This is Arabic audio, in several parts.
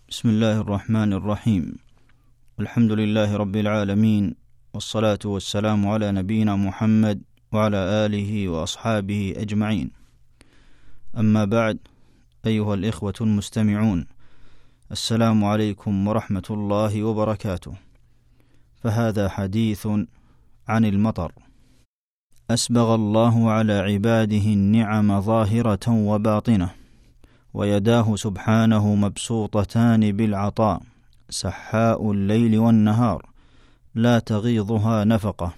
بسم الله الرحمن الرحيم. الحمد لله رب العالمين، والصلاة والسلام على نبينا محمد وعلى آله وأصحابه أجمعين. أما بعد، أيها الإخوة المستمعون، السلام عليكم ورحمة الله وبركاته. فهذا حديث عن المطر. أسبغ الله على عباده النعم ظاهرة وباطنة، ويداه سبحانه مبسوطتان بالعطاء، سحاء الليل والنهار، لا تغيضها نفقة.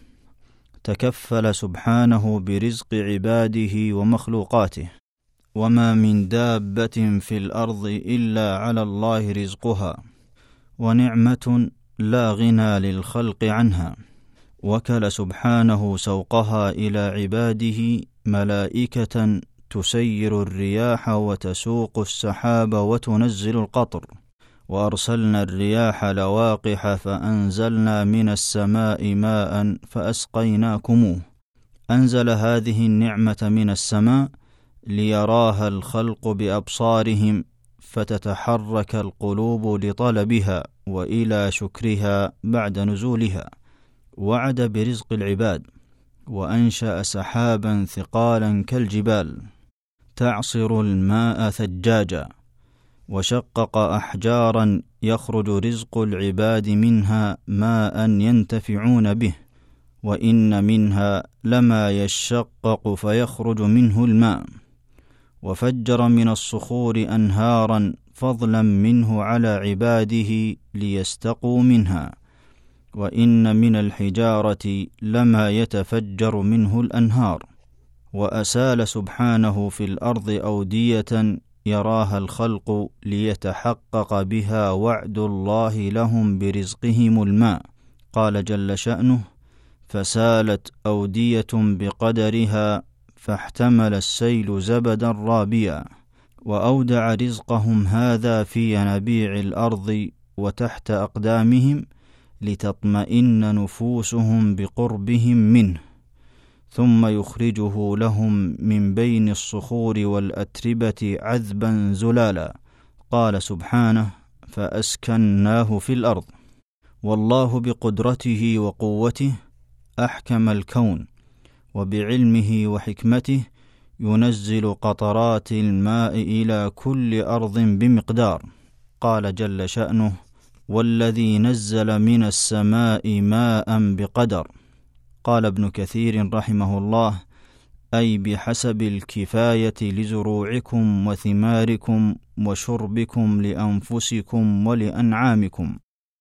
تكفل سبحانه برزق عباده ومخلوقاته، وما من دابة في الأرض إلا على الله رزقها، ونعمة لا غنى للخلق عنها. وكل سبحانه سوقها إلى عباده ملائكة تسير الرياح وتسوق السحاب وتنزل القطر. وأرسلنا الرياح لواقح فأنزلنا من السماء ماء فأسقيناكموه. أنزل هذه النعمة من السماء ليراها الخلق بأبصارهم، فتتحرك القلوب لطلبها وإلى شكرها بعد نزولها. وعد برزق العباد، وأنشأ سحابا ثقالا كالجبال تعصر الماء ثجاجا، وشقق أحجارا يخرج رزق العباد منها ماء ينتفعون به. وإن منها لما يشقق فيخرج منه الماء، وفجر من الصخور أنهارا فضلا منه على عباده ليستقوا منها. وإن من الحجارة لما يتفجر منه الأنهار. وأسال سبحانه في الأرض أودية يراها الخلق ليتحقق بها وعد الله لهم برزقهم الماء. قال جل شأنه: فسالت أودية بقدرها فاحتمل السيل زبدا رابيا. وأودع رزقهم هذا في ينابيع الأرض وتحت أقدامهم، لتطمئن نفوسهم بقربهم منه، ثم يخرجه لهم من بين الصخور والأتربة عذبا زلالا. قال سبحانه: فأسكناه في الأرض. والله بقدرته وقوته أحكم الكون، وبعلمه وحكمته ينزل قطرات الماء إلى كل أرض بمقدار. قال جل شأنه: والذي نزل من السماء ماء بقدر. قال ابن كثير رحمه الله: أي بحسب الكفاية لزروعكم وثماركم وشربكم لأنفسكم ولأنعامكم.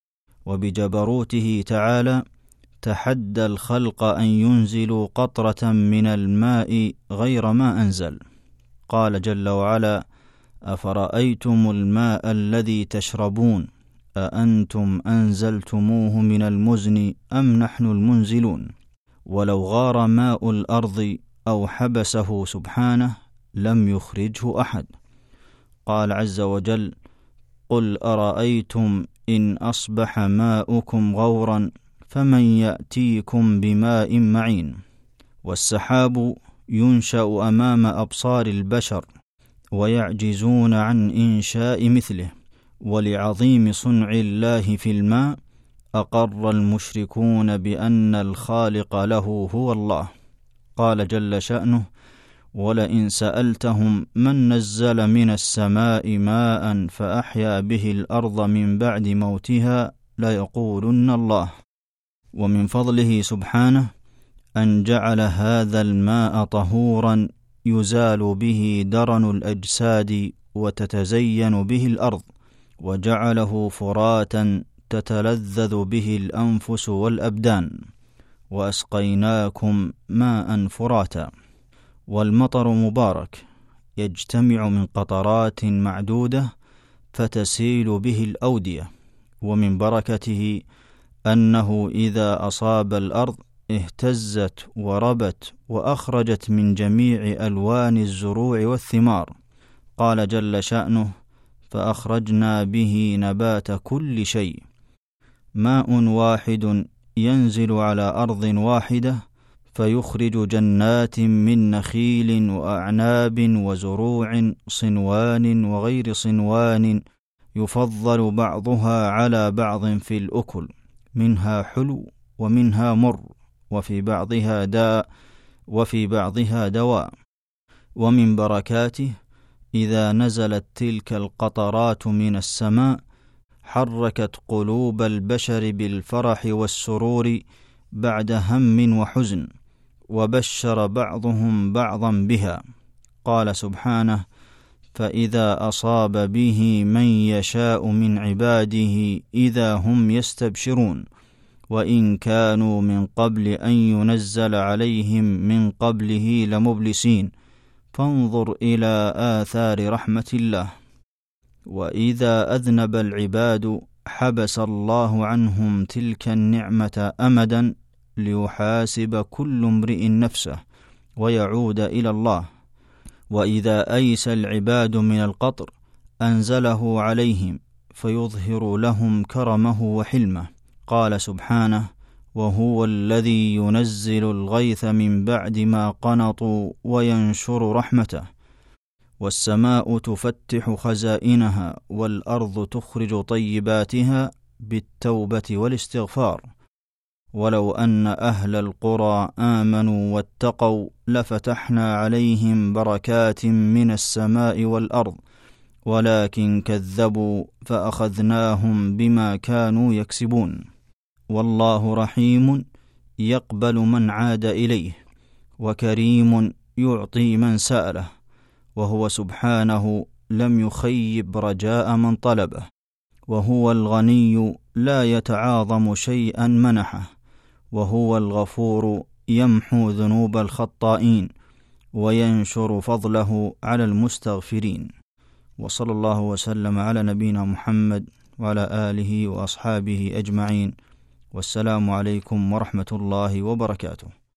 وبجبروته تعالى تحدى الخلق أن ينزلوا قطرة من الماء غير ما أنزل. قال جل وعلا: أفرأيتم الماء الذي تشربون أأنتم أنزلتموه من المزن أم نحن المنزلون. ولو غار ماء الأرض أو حبسه سبحانه لم يخرجه أحد. قال عز وجل: قل أرأيتم إن أصبح ماؤكم غورا فمن يأتيكم بماء معين. والسحاب ينشأ أمام أبصار البشر ويعجزون عن إنشاء مثله. ولعظيم صنع الله في الماء أقر المشركون بأن الخالق له هو الله. قال جل شأنه: ولئن سألتهم من نزل من السماء ماء فأحيا به الأرض من بعد موتها ليقولن الله. ومن فضله سبحانه أن جعل هذا الماء طهورا يزال به درن الأجساد وتتزين به الأرض، وجعله فراتا تتلذذ به الأنفس والأبدان. وأسقيناكم ماء فراتا. والمطر مبارك، يجتمع من قطرات معدودة فتسيل به الأودية. ومن بركته أنه إذا أصاب الأرض اهتزت وربت وأخرجت من جميع ألوان الزروع والثمار. قال جل شأنه: فأخرجنا به نبات كل شيء. ماء واحد ينزل على أرض واحدة فيخرج جنات من نخيل وأعناب وزروع صنوان وغير صنوان يفضل بعضها على بعض في الأكل، منها حلو ومنها مر، وفي بعضها داء وفي بعضها دواء. ومن بركاته إذا نزلت تلك القطرات من السماء حركت قلوب البشر بالفرح والسرور بعد هم وحزن، وبشر بعضهم بعضا بها. قال سبحانه: فإذا أصاب به من يشاء من عباده إذا هم يستبشرون، وإن كانوا من قبل أن ينزل عليهم من قبله لمبلسين، فانظر إلى آثار رحمة الله. وإذا أذنب العباد حبس الله عنهم تلك النعمة أمدا ليحاسب كل امرئ نفسه ويعود إلى الله. وإذا أيس العباد من القطر أنزله عليهم فيظهر لهم كرمه وحلمه. قال سبحانه: وهو الذي ينزل الغيث من بعد ما قنطوا وينشر رحمته، والسماء تفتح خزائنها والأرض تخرج طيباتها بالتوبة والاستغفار. ولو أن أهل القرى آمنوا واتقوا لفتحنا عليهم بركات من السماء والأرض، ولكن كذبوا فأخذناهم بما كانوا يكسبون. والله رحيم يقبل من عاد إليه، وكريم يعطي من سأله، وهو سبحانه لم يخيب رجاء من طلبه، وهو الغني لا يتعاظم شيئا منحه، وهو الغفور يمحو ذنوب الخطائين وينشر فضله على المستغفرين. وصلى الله وسلم على نبينا محمد وعلى آله وأصحابه أجمعين، والسلام عليكم ورحمة الله وبركاته.